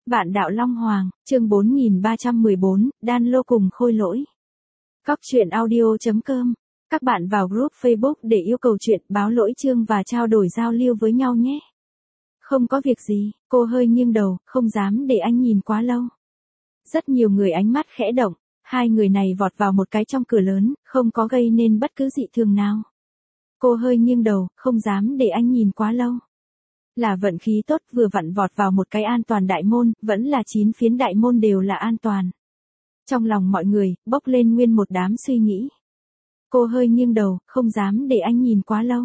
Vạn đạo Long Hoàng, chương 4314, đan lô cùng khôi lỗi. Góc truyện audio.com. Các bạn vào group Facebook để yêu cầu chuyện, báo lỗi chương và trao đổi giao lưu với nhau nhé. Không có việc gì, cô hơi nghiêng đầu, không dám để anh nhìn quá lâu. Rất nhiều người ánh mắt khẽ động, hai người này vọt vào một cái trong cửa lớn, không có gây nên bất cứ dị thường nào. Cô hơi nghiêng đầu, không dám để anh nhìn quá lâu. Là vận khí tốt vừa vặn vọt vào một cái an toàn đại môn, vẫn là 9 phiến đại môn đều là an toàn. Trong lòng mọi người, bốc lên nguyên một đám suy nghĩ. Cô hơi nghiêng đầu, không dám để anh nhìn quá lâu.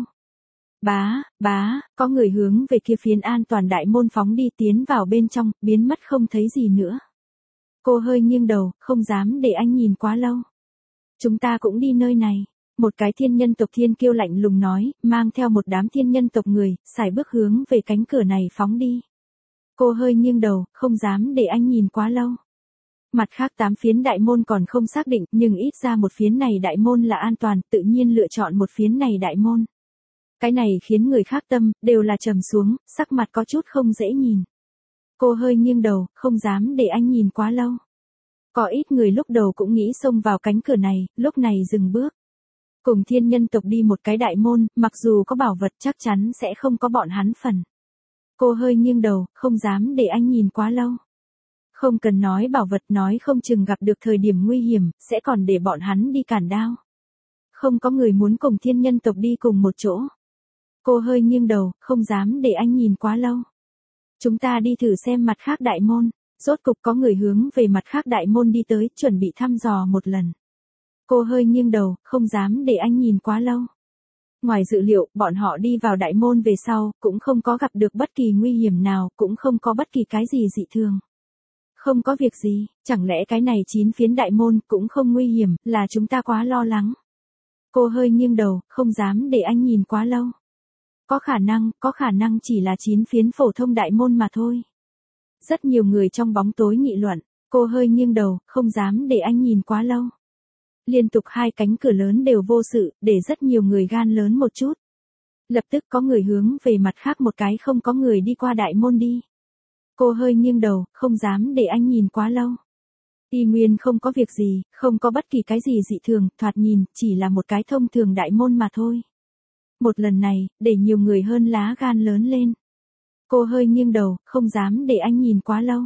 Bá, có người hướng về kia phiến an toàn đại môn phóng đi tiến vào bên trong, biến mất không thấy gì nữa. Cô hơi nghiêng đầu, không dám để anh nhìn quá lâu. Chúng ta cũng đi nơi này. Một cái thiên nhân tộc thiên kiêu lạnh lùng nói, mang theo một đám thiên nhân tộc người, sải bước hướng về cánh cửa này phóng đi. Cô hơi nghiêng đầu, không dám để anh nhìn quá lâu. Mặt khác 8 phiến đại môn còn không xác định, nhưng ít ra một phiến này đại môn là an toàn, tự nhiên lựa chọn một phiến này đại môn. Cái này khiến người khác tâm, đều là trầm xuống, sắc mặt có chút không dễ nhìn. Cô hơi nghiêng đầu, không dám để anh nhìn quá lâu. Có ít người lúc đầu cũng nghĩ xông vào cánh cửa này, lúc này dừng bước. Cùng thiên nhân tộc đi một cái đại môn, mặc dù có bảo vật chắc chắn sẽ không có bọn hắn phần. Cô hơi nghiêng đầu, không dám để anh nhìn quá lâu. Không cần nói bảo vật, nói không chừng gặp được thời điểm nguy hiểm, sẽ còn để bọn hắn đi cản đao. Không có người muốn cùng thiên nhân tộc đi cùng một chỗ. Cô hơi nghiêng đầu, không dám để anh nhìn quá lâu. Chúng ta đi thử xem mặt khác đại môn. Rốt cục có người hướng về mặt khác đại môn đi tới, chuẩn bị thăm dò một lần. Cô hơi nghiêng đầu, không dám để anh nhìn quá lâu. Ngoài dự liệu, bọn họ đi vào đại môn về sau, cũng không có gặp được bất kỳ nguy hiểm nào, cũng không có bất kỳ cái gì dị thường. Không có việc gì, chẳng lẽ cái này 9 phiến đại môn cũng không nguy hiểm, là chúng ta quá lo lắng. Cô hơi nghiêng đầu, không dám để anh nhìn quá lâu. Có khả năng chỉ là 9 phiến phổ thông đại môn mà thôi. Rất nhiều người trong bóng tối nghị luận, cô hơi nghiêng đầu, không dám để anh nhìn quá lâu. Liên tục 2 cánh cửa lớn đều vô sự, để rất nhiều người gan lớn một chút. Lập tức có người hướng về mặt khác một cái không có người đi qua đại môn đi. Cô hơi nghiêng đầu, không dám để anh nhìn quá lâu. Y nguyên không có việc gì, không có bất kỳ cái gì dị thường, thoạt nhìn, chỉ là một cái thông thường đại môn mà thôi. Một lần này, để nhiều người hơn lá gan lớn lên. Cô hơi nghiêng đầu, không dám để anh nhìn quá lâu.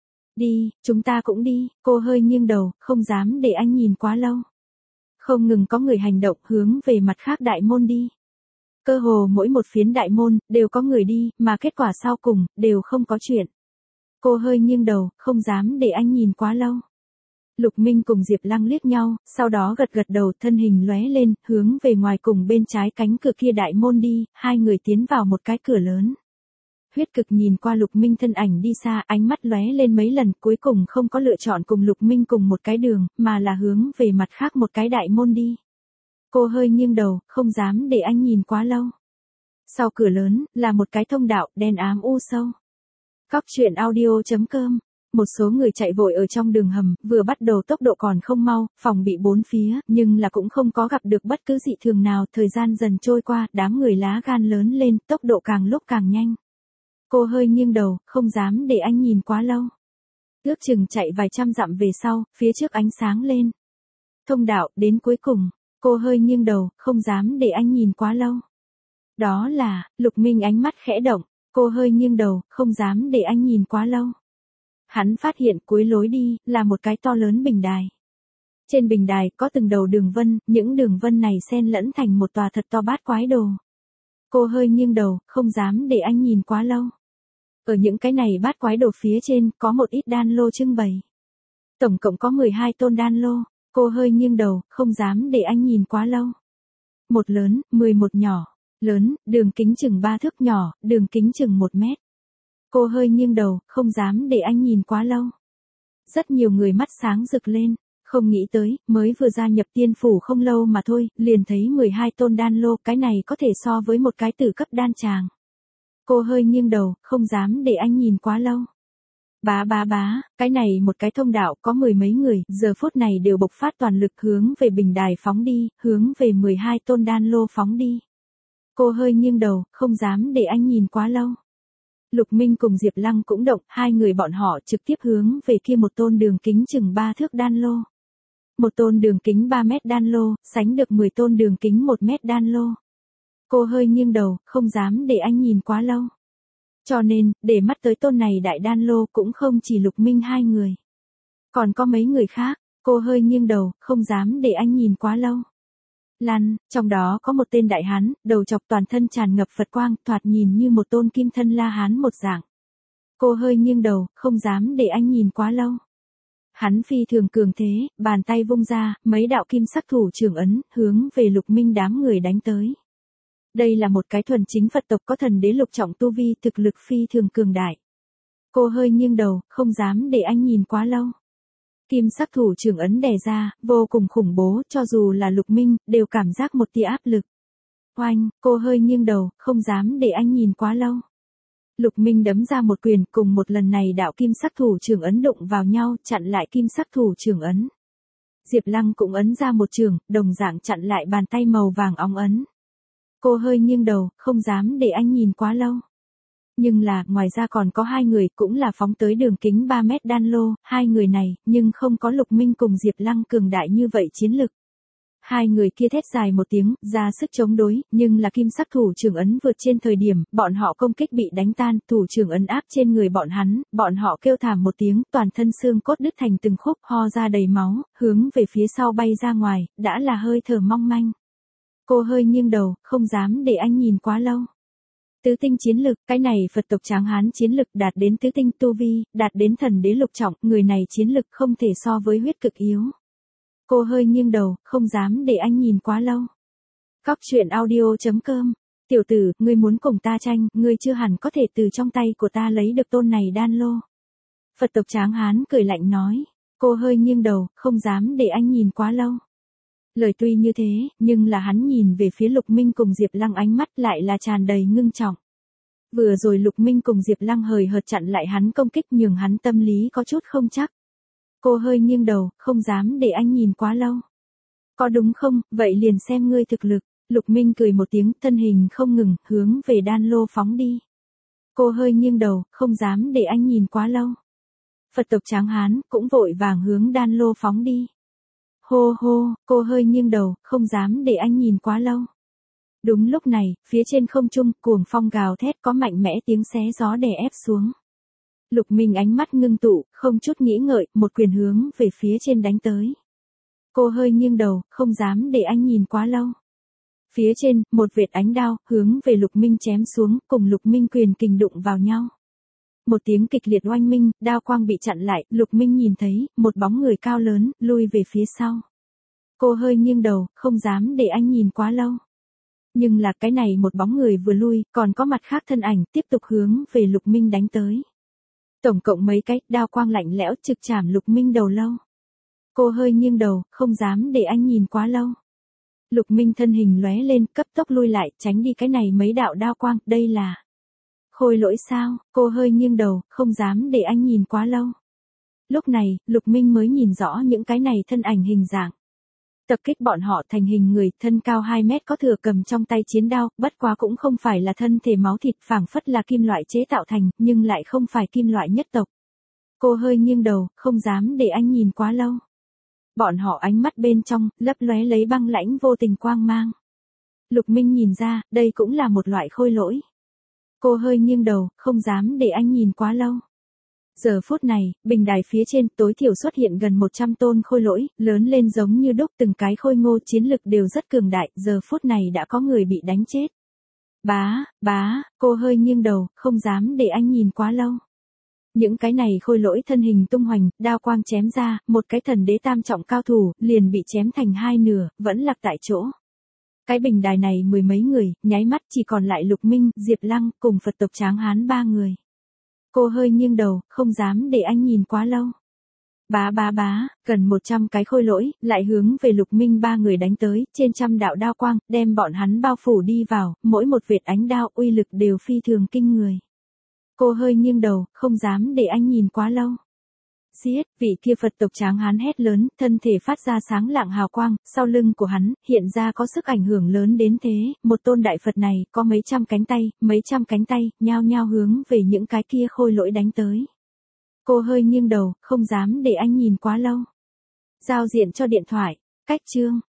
Đi, chúng ta cũng đi, cô hơi nghiêng đầu, không dám để anh nhìn quá lâu. Không ngừng có người hành động hướng về mặt khác đại môn đi. Cơ hồ mỗi một phiến đại môn, đều có người đi, mà kết quả sau cùng, đều không có chuyện. Cô hơi nghiêng đầu, không dám để anh nhìn quá lâu. Lục Minh cùng Diệp Lăng liếc nhau, sau đó gật gật đầu, thân hình lóe lên, hướng về ngoài cùng bên trái cánh cửa kia đại môn đi, hai người tiến vào một cái cửa lớn. Huyết Cực nhìn qua Lục Minh thân ảnh đi xa, ánh mắt lóe lên mấy lần, cuối cùng không có lựa chọn cùng Lục Minh cùng một cái đường, mà là hướng về mặt khác một cái đại môn đi. Cô hơi nghiêng đầu, không dám để anh nhìn quá lâu. Sau cửa lớn, là một cái thông đạo, đen ám u sâu. Góc truyện audio.com. Một số người chạy vội ở trong đường hầm, vừa bắt đầu tốc độ còn không mau, phòng bị bốn phía, nhưng là cũng không có gặp được bất cứ dị thường nào, thời gian dần trôi qua, đám người lá gan lớn lên, tốc độ càng lúc càng nhanh. Cô hơi nghiêng đầu, không dám để anh nhìn quá lâu. Ước chừng chạy vài trăm dặm về sau, phía trước ánh sáng lên. Thông đạo, đến cuối cùng, cô hơi nghiêng đầu, không dám để anh nhìn quá lâu. Đó là, Lục Minh ánh mắt khẽ động, cô hơi nghiêng đầu, không dám để anh nhìn quá lâu. Hắn phát hiện cuối lối đi, là một cái to lớn bình đài. Trên bình đài, có từng đầu đường vân, những đường vân này xen lẫn thành một tòa thật to bát quái đồ. Cô hơi nghiêng đầu, không dám để anh nhìn quá lâu. Ở những cái này bát quái đồ phía trên, có một ít đan lô trưng bày. Tổng cộng có 12 tôn đan lô, cô hơi nghiêng đầu, không dám để anh nhìn quá lâu. Một lớn, 11 nhỏ, lớn, đường kính chừng 3 thước, nhỏ, đường kính chừng 1 mét. Cô hơi nghiêng đầu, không dám để anh nhìn quá lâu. Rất nhiều người mắt sáng rực lên, không nghĩ tới, mới vừa gia nhập tiên phủ không lâu mà thôi, liền thấy 12 tôn đan lô, cái này có thể so với một cái tử cấp đan tràng. Cô hơi nghiêng đầu, không dám để anh nhìn quá lâu. Bá, cái này một cái thông đạo có 10 mấy người, giờ phút này đều bộc phát toàn lực hướng về bình đài phóng đi, hướng về 12 tôn đan lô phóng đi. Cô hơi nghiêng đầu, không dám để anh nhìn quá lâu. Lục Minh cùng Diệp Lăng cũng động, hai người bọn họ trực tiếp hướng về kia một tôn đường kính chừng 3 thước đan lô. Một tôn đường kính 3 mét đan lô, sánh được 10 tôn đường kính 1 mét đan lô. Cô hơi nghiêng đầu, không dám để anh nhìn quá lâu. Cho nên, để mắt tới tôn này đại đan lô cũng không chỉ Lục Minh hai người. Còn có mấy người khác, cô hơi nghiêng đầu, không dám để anh nhìn quá lâu. Lăn, trong đó có một tên đại hán, đầu chọc toàn thân tràn ngập Phật quang, thoạt nhìn như một tôn kim thân La Hán một dạng. Cô hơi nghiêng đầu, không dám để anh nhìn quá lâu. Hắn phi thường cường thế, bàn tay vung ra, mấy đạo kim sắc thủ trưởng ấn, hướng về Lục Minh đám người đánh tới. Đây là một cái thuần chính Phật tộc có thần đế lục trọng tu vi, thực lực phi thường cường đại. Cô hơi nghiêng đầu, không dám để anh nhìn quá lâu. Kim sắc thủ trưởng ấn đè ra, vô cùng khủng bố, cho dù là Lục Minh, đều cảm giác một tia áp lực. Oanh, cô hơi nghiêng đầu, không dám để anh nhìn quá lâu. Lục Minh đấm ra một quyền, cùng một lần này đạo kim sắc thủ trưởng ấn đụng vào nhau, chặn lại kim sắc thủ trưởng ấn. Diệp Lăng cũng ấn ra một trường, đồng dạng chặn lại bàn tay màu vàng óng ấn. Cô hơi nghiêng đầu, không dám để anh nhìn quá lâu. Nhưng là, ngoài ra còn có hai người cũng là phóng tới đường kính 3 mét đan lô, hai người này, nhưng không có Lục Minh cùng Diệp Lăng cường đại như vậy chiến lực. Hai người kia thét dài một tiếng, ra sức chống đối, nhưng là kim sắc thủ trưởng ấn vượt trên thời điểm, bọn họ công kích bị đánh tan, thủ trưởng ấn áp trên người bọn họ kêu thảm một tiếng, toàn thân xương cốt đứt thành từng khúc, ho ra đầy máu, hướng về phía sau bay ra ngoài, đã là hơi thở mong manh. Cô hơi nghiêng đầu, không dám để anh nhìn quá lâu. Tứ tinh chiến lực, cái này Phật tộc Tráng Hán chiến lực đạt đến tứ tinh tu vi, đạt đến thần đế lục trọng, người này chiến lực không thể so với huyết cực yếu. Cô hơi nghiêng đầu, không dám để anh nhìn quá lâu. Cóc truyện audio.com. Tiểu tử, ngươi muốn cùng ta tranh, ngươi chưa hẳn có thể từ trong tay của ta lấy được tôn này đan lô. Phật tộc Tráng Hán cười lạnh nói. Cô hơi nghiêng đầu, không dám để anh nhìn quá lâu. Lời tuy như thế, nhưng là hắn nhìn về phía Lục Minh cùng Diệp Lăng ánh mắt lại là tràn đầy ngưng trọng. Vừa rồi Lục Minh cùng Diệp Lăng hời hợt chặn lại hắn công kích, nhường hắn tâm lý có chút không chắc. Cô hơi nghiêng đầu, không dám để anh nhìn quá lâu. Có đúng không, vậy liền xem ngươi thực lực. Lục Minh cười một tiếng, thân hình không ngừng, hướng về đan lô phóng đi. Cô hơi nghiêng đầu, không dám để anh nhìn quá lâu. Phật tộc Tráng Hán cũng vội vàng hướng đan lô phóng đi. Hô hô, cô hơi nghiêng đầu, không dám để anh nhìn quá lâu. Đúng lúc này, phía trên không trung, cuồng phong gào thét có mạnh mẽ tiếng xé gió đè ép xuống. Lục Minh ánh mắt ngưng tụ, không chút nghĩ ngợi, một quyền hướng về phía trên đánh tới. Cô hơi nghiêng đầu, không dám để anh nhìn quá lâu. Phía trên, một vệt ánh đao, hướng về Lục Minh chém xuống, cùng Lục Minh quyền kình đụng vào nhau. Một tiếng kịch liệt oanh minh, đao quang bị chặn lại, Lục Minh nhìn thấy, một bóng người cao lớn, lui về phía sau. Cô hơi nghiêng đầu, không dám để anh nhìn quá lâu. Nhưng là cái này một bóng người vừa lui, còn có mặt khác thân ảnh, tiếp tục hướng về Lục Minh đánh tới. Tổng cộng mấy cái, đao quang lạnh lẽo trực chạm Lục Minh đầu lâu. Cô hơi nghiêng đầu, không dám để anh nhìn quá lâu. Lục Minh thân hình lóe lên, cấp tốc lui lại, tránh đi cái này mấy đạo đao quang, đây là Khôi Lỗi sao? Cô hơi nghiêng đầu, không dám để anh nhìn quá lâu. Lúc này, Lục Minh mới nhìn rõ những cái này thân ảnh hình dạng. Tập kích bọn họ thành hình người, thân cao 2 mét có thừa cầm trong tay chiến đao, bất quá cũng không phải là thân thể máu thịt, phảng phất là kim loại chế tạo thành, nhưng lại không phải kim loại nhất tộc. Cô hơi nghiêng đầu, không dám để anh nhìn quá lâu. Bọn họ ánh mắt bên trong, lấp lóe lấy băng lãnh vô tình quang mang. Lục Minh nhìn ra, đây cũng là một loại khôi lỗi. Cô hơi nghiêng đầu, không dám để anh nhìn quá lâu. Giờ phút này, bình đài phía trên tối thiểu xuất hiện gần 100 tôn khôi lỗi, lớn lên giống như đúc, từng cái khôi ngô chiến lực đều rất cường đại, giờ phút này đã có người bị đánh chết. Bá, cô hơi nghiêng đầu, không dám để anh nhìn quá lâu. Những cái này khôi lỗi thân hình tung hoành, đao quang chém ra, một cái thần đế tam trọng cao thủ, liền bị chém thành hai nửa, vẫn lạc tại chỗ. Cái bình đài này mười mấy người, nháy mắt chỉ còn lại Lục Minh, Diệp Lăng, cùng Phật tộc Tráng Hán 3 người. Cô hơi nghiêng đầu, không dám để anh nhìn quá lâu. Bá, gần 100 cái khôi lỗi, lại hướng về Lục Minh 3 người đánh tới, trên trăm đạo đao quang, đem bọn hắn bao phủ đi vào, mỗi một vệt ánh đao uy lực đều phi thường kinh người. Cô hơi nghiêng đầu, không dám để anh nhìn quá lâu. Giết, vị kia Phật tộc tráng hán hét lớn, thân thể phát ra sáng lạng hào quang, sau lưng của hắn, hiện ra có sức ảnh hưởng lớn đến thế, một tôn đại Phật này, có mấy trăm cánh tay, nhao nhao hướng về những cái kia khôi lỗi đánh tới. Cô hơi nghiêng đầu, không dám để anh nhìn quá lâu. Giao diện cho điện thoại, cách chương.